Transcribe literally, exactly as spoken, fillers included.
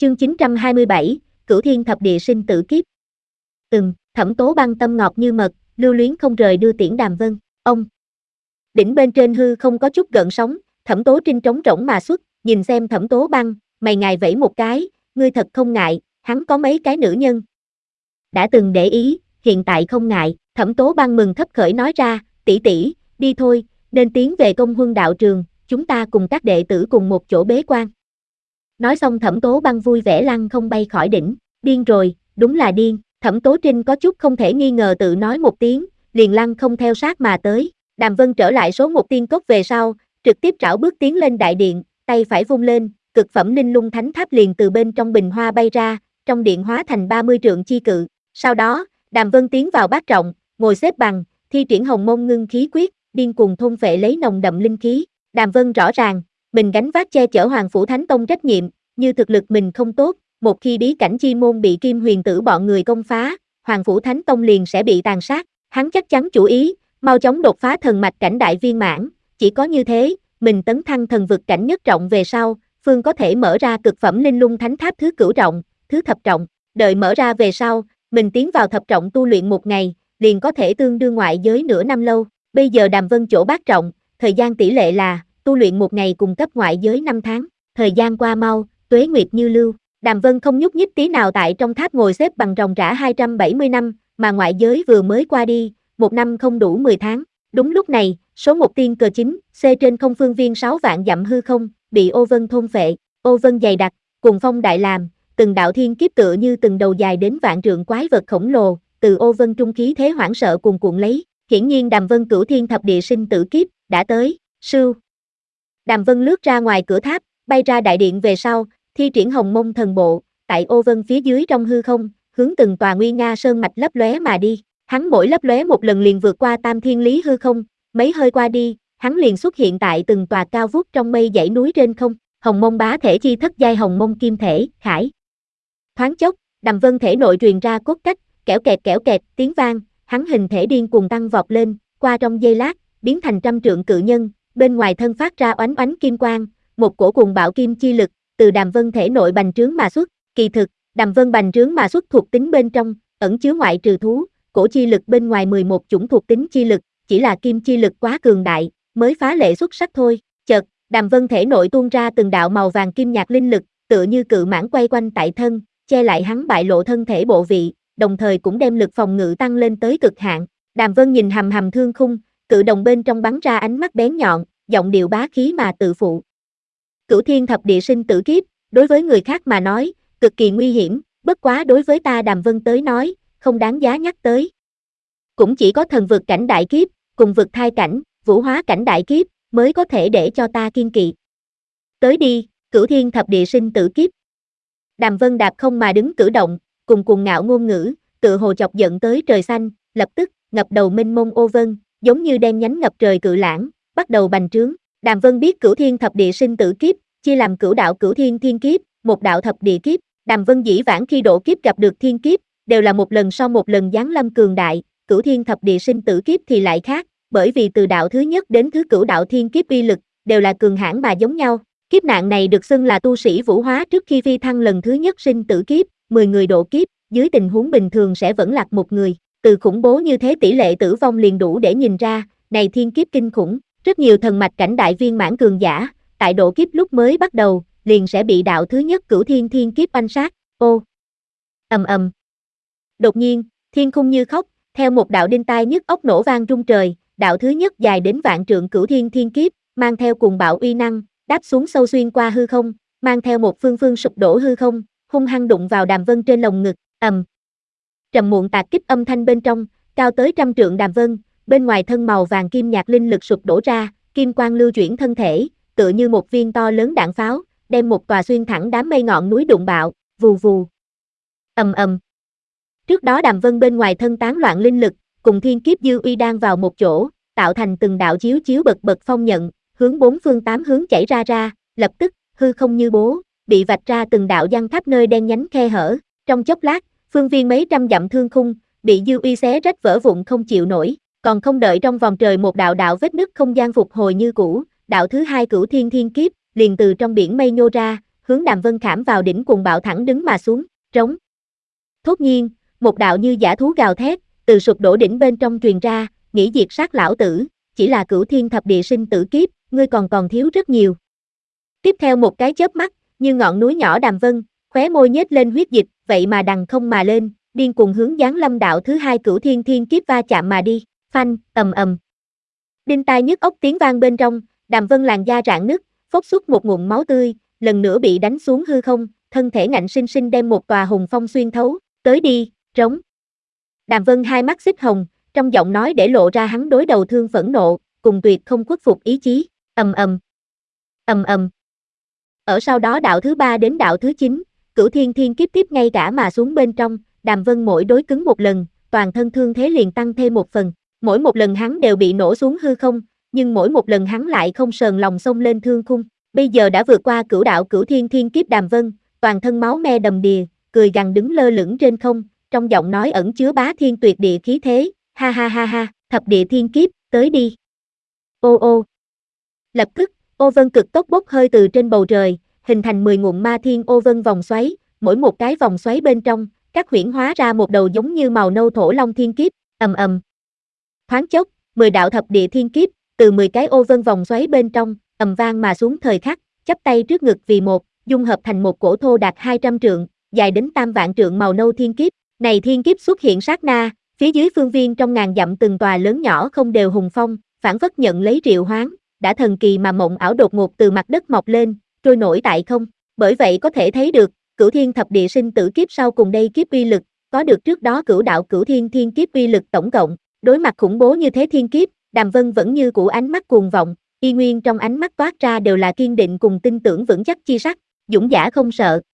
Chương chín trăm hai mươi bảy, Cửu Thiên Thập Địa Sinh Tử Kiếp. Ừm, Thẩm Tố Băng tâm ngọt như mật, lưu luyến không rời đưa tiễn Đàm Vân. Ông. Đỉnh bên trên hư không có chút gợn sóng, Thẩm Tố Trinh trống rỗng mà xuất, nhìn xem Thẩm Tố Băng, mày ngài vẫy một cái, ngươi thật không ngại, hắn có mấy cái nữ nhân. Đã từng để ý, hiện tại không ngại, Thẩm Tố Băng mừng thấp khởi nói ra, tỷ tỷ, đi thôi, nên tiến về Công Huân đạo trường, chúng ta cùng các đệ tử cùng một chỗ bế quan. Nói xong Thẩm Tố Băng vui vẻ lăn không bay khỏi đỉnh, điên rồi, đúng là điên, Thẩm Tố Trinh có chút không thể nghi ngờ tự nói một tiếng, liền lăn không theo sát mà tới. Đàm Vân trở lại số một tiên cốc về sau, trực tiếp trảo bước tiến lên đại điện, tay phải vung lên, cực phẩm linh lung thánh tháp liền từ bên trong bình hoa bay ra, trong điện hóa thành ba mươi trượng chi cự. Sau đó, Đàm Vân tiến vào bát trọng, ngồi xếp bằng, thi triển hồng môn ngưng khí quyết, điên cuồng thôn phệ lấy nồng đậm linh khí. Đàm Vân rõ ràng, mình gánh vác che chở Hoàng Phủ Thánh Tông trách nhiệm, như thực lực mình không tốt, một khi bí cảnh chi môn bị Kim Huyền Tử bọn người công phá, Hoàng Phủ Thánh Tông liền sẽ bị tàn sát. Hắn chắc chắn chủ ý, mau chóng đột phá thần mạch cảnh đại viên mãn, chỉ có như thế, mình tấn thăng thần vực cảnh nhất trọng về sau, phương có thể mở ra cực phẩm linh lung thánh tháp thứ cửu trọng, thứ thập trọng, đợi mở ra về sau, mình tiến vào thập trọng tu luyện một ngày, liền có thể tương đương ngoại giới nửa năm lâu. Bây giờ Đàm Vân chỗ bát trọng, thời gian tỷ lệ là tu luyện một ngày cùng cấp ngoại giới năm tháng. Thời gian qua mau, tuế nguyệt như lưu. Đàm Vân không nhúc nhích tí nào tại trong tháp ngồi xếp bằng ròng rã hai trăm bảy mươi năm, mà ngoại giới vừa mới qua đi, một năm không đủ mười tháng. Đúng lúc này, số một tiên cờ chính, C trên không phương viên sáu vạn dặm hư không, bị ô vân thôn phệ, ô vân dày đặc, cùng phong đại làm, từng đạo thiên kiếp tựa như từng đầu dài đến vạn trượng quái vật khổng lồ, từ ô vân trung khí thế hoảng sợ cuồn cuộn lấy. Hiển nhiên Đàm Vân Cửu Thiên Thập Địa Sinh Tử Kiếp đã tới. Sưu. Đàm Vân lướt ra ngoài cửa tháp, bay ra đại điện về sau, thi triển hồng mông thần bộ, tại ô vân phía dưới trong hư không, hướng từng tòa nguy nga sơn mạch lấp lóe mà đi. Hắn mỗi lấp lóe một lần liền vượt qua tam thiên lý hư không, mấy hơi qua đi, hắn liền xuất hiện tại từng tòa cao vút trong mây dãy núi trên không. Hồng mông bá thể chi thất giai hồng mông kim thể, khải. Thoáng chốc, Đàm Vân thể nội truyền ra cốt cách, kẽo kẹt kẽo kẹt, tiếng vang, hắn hình thể điên cuồng tăng vọt lên, qua trong giây lát, biến thành trăm trượng cự nhân, bên ngoài thân phát ra oánh oánh kim quang, một cổ cuồng bạo kim chi lực, từ Đàm Vân thể nội bành trướng mà xuất. Kỳ thực, Đàm Vân bành trướng mà xuất thuộc tính bên trong, ẩn chứa ngoại trừ thú, cổ chi lực bên ngoài mười một chủng thuộc tính chi lực, chỉ là kim chi lực quá cường đại, mới phá lệ xuất sắc thôi. Chợt, Đàm Vân thể nội tuôn ra từng đạo màu vàng kim nhạt linh lực, tựa như cự mãng quay quanh tại thân, che lại hắn bại lộ thân thể bộ vị, đồng thời cũng đem lực phòng ngự tăng lên tới cực hạn. Đàm Vân nhìn hầm hầm thương khung, cự đồng bên trong bắn ra ánh mắt bén nhọn, giọng điệu bá khí mà tự phụ. Cửu Thiên Thập Địa Sinh Tử Kiếp, đối với người khác mà nói, cực kỳ nguy hiểm, bất quá đối với ta Đàm Vân tới nói, không đáng giá nhắc tới. Cũng chỉ có thần vực cảnh đại kiếp, cùng vực thai cảnh, vũ hóa cảnh đại kiếp, mới có thể để cho ta kiên kỵ. Tới đi, Cửu Thiên Thập Địa Sinh Tử Kiếp. Đàm Vân đạp không mà đứng cử động, cùng cuồng ngạo ngôn ngữ, tự hồ chọc giận tới trời xanh, lập tức, ngập đầu mênh mông ô vân, giống như đen nhánh ngập trời cự lãng, bắt đầu bành trướng. Đàm Vân biết Cửu Thiên Thập Địa Sinh Tử Kiếp, chia làm cửu đạo Cửu Thiên Thiên Kiếp, một đạo thập địa kiếp. Đàm Vân dĩ vãng khi độ kiếp gặp được thiên kiếp, đều là một lần sau một lần giáng lâm cường đại, Cửu Thiên Thập Địa Sinh Tử Kiếp thì lại khác, bởi vì từ đạo thứ nhất đến thứ cửu đạo thiên kiếp uy lực, đều là cường hãn mà giống nhau. Kiếp nạn này được xưng là tu sĩ vũ hóa trước khi phi thăng lần thứ nhất sinh tử kiếp, mười người độ kiếp, dưới tình huống bình thường sẽ vẫn lạc một người. Từ khủng bố như thế tỷ lệ tử vong liền đủ để nhìn ra, này thiên kiếp kinh khủng, rất nhiều thần mạch cảnh đại viên mãn cường giả, tại độ kiếp lúc mới bắt đầu, liền sẽ bị đạo thứ nhất Cửu Thiên Thiên Kiếp oanh sát. Ô, ầm ầm. Đột nhiên, thiên khung như khóc, theo một đạo đinh tai nhức óc nổ vang rung trời, đạo thứ nhất dài đến vạn trượng Cửu Thiên Thiên Kiếp, mang theo cuồng bạo uy năng, đáp xuống sâu xuyên qua hư không, mang theo một phương phương sụp đổ hư không, hung hăng đụng vào Đàm Vân trên lồng ngực, ầm. Trầm muộn tạc kích âm thanh bên trong, cao tới trăm trượng Đàm Vân, bên ngoài thân màu vàng kim nhạt linh lực sụp đổ ra, kim quang lưu chuyển thân thể, tựa như một viên to lớn đạn pháo, đem một tòa xuyên thẳng đám mây ngọn núi đụng bạo, vù vù. Ầm ầm. Trước đó Đàm Vân bên ngoài thân tán loạn linh lực, cùng thiên kiếp dư uy đang vào một chỗ, tạo thành từng đạo chiếu chiếu bật bật phong nhận, hướng bốn phương tám hướng chảy ra ra, lập tức, hư không như bố, bị vạch ra từng đạo giăng khắp nơi đen nhánh khe hở. Trong chốc lát, phương viên mấy trăm dặm thương khung, bị dư uy xé rách vỡ vụn không chịu nổi, còn không đợi trong vòng trời một đạo đạo vết nứt không gian phục hồi như cũ, đạo thứ hai Cửu Thiên Thiên Kiếp, liền từ trong biển mây nhô ra, hướng Đàm Vân khảm vào đỉnh cuồng bạo thẳng đứng mà xuống, trống. Thốt nhiên, một đạo như dã thú gào thét, từ sụp đổ đỉnh bên trong truyền ra, nghĩ diệt sát lão tử, chỉ là cửu thiên thập địa sinh tử kiếp, ngươi còn còn thiếu rất nhiều. Tiếp theo một cái chớp mắt, như ngọn núi nhỏ Đàm Vân, khóe môi nhếch lên huyết dịch, vậy mà đằng không mà lên, điên cuồng hướng giáng lâm đạo thứ hai cửu thiên thiên kiếp va chạm mà đi, phanh, ầm ầm. Đinh tai nhức óc tiếng vang bên trong, Đàm Vân làn da rạn nứt, phốc xuất một ngụm máu tươi, lần nữa bị đánh xuống hư không, thân thể ngạnh sinh sinh đem một tòa hùng phong xuyên thấu, tới đi, trống. Đàm Vân hai mắt xích hồng, trong giọng nói để lộ ra hắn đối đầu thương phẫn nộ, cùng tuyệt không khuất phục ý chí, ầm ầm. Ầm ầm. Ở sau đó đạo thứ ba đến đạo thứ chín, cửu thiên thiên kiếp tiếp ngay cả mà xuống bên trong, Đàm Vân mỗi đối cứng một lần, toàn thân thương thế liền tăng thêm một phần, mỗi một lần hắn đều bị nổ xuống hư không, nhưng mỗi một lần hắn lại không sờn lòng xông lên thương khung, bây giờ đã vượt qua cửu đạo cửu thiên thiên kiếp Đàm Vân, toàn thân máu me đầm đìa, cười gằn đứng lơ lửng trên không, trong giọng nói ẩn chứa bá thiên tuyệt địa khí thế, ha ha ha ha, thập địa thiên kiếp, tới đi. Ô ô. Lập tức, ô vân cực tốc bốc hơi từ trên bầu trời, hình thành mười ngụm ma thiên ô vân vòng xoáy, mỗi một cái vòng xoáy bên trong, các huyễn hóa ra một đầu giống như màu nâu thổ long thiên kiếp, ầm ầm. Thoáng chốc, mười đạo thập địa thiên kiếp, từ mười cái ô vân vòng xoáy bên trong, ầm vang mà xuống thời khắc, chắp tay trước ngực vì một, dung hợp thành một cổ thô đạt hai trăm trượng, dài đến tam vạn trượng màu nâu thiên kiếp. Này thiên kiếp xuất hiện sát na, phía dưới phương viên trong ngàn dặm từng tòa lớn nhỏ không đều hùng phong, phản phất nhận lấy triệu hoán, đã thần kỳ mà mộng ảo đột ngột từ mặt đất mọc lên, trôi nổi tại không. Bởi vậy có thể thấy được, cửu thiên thập địa sinh tử kiếp sau cùng đây kiếp uy lực, có được trước đó cửu đạo cửu thiên thiên kiếp uy lực tổng cộng. Đối mặt khủng bố như thế thiên kiếp, Đàm Vân vẫn như cũ ánh mắt cuồng vọng, y nguyên trong ánh mắt toát ra đều là kiên định cùng tin tưởng vững chắc chi sắc, dũng giả không sợ.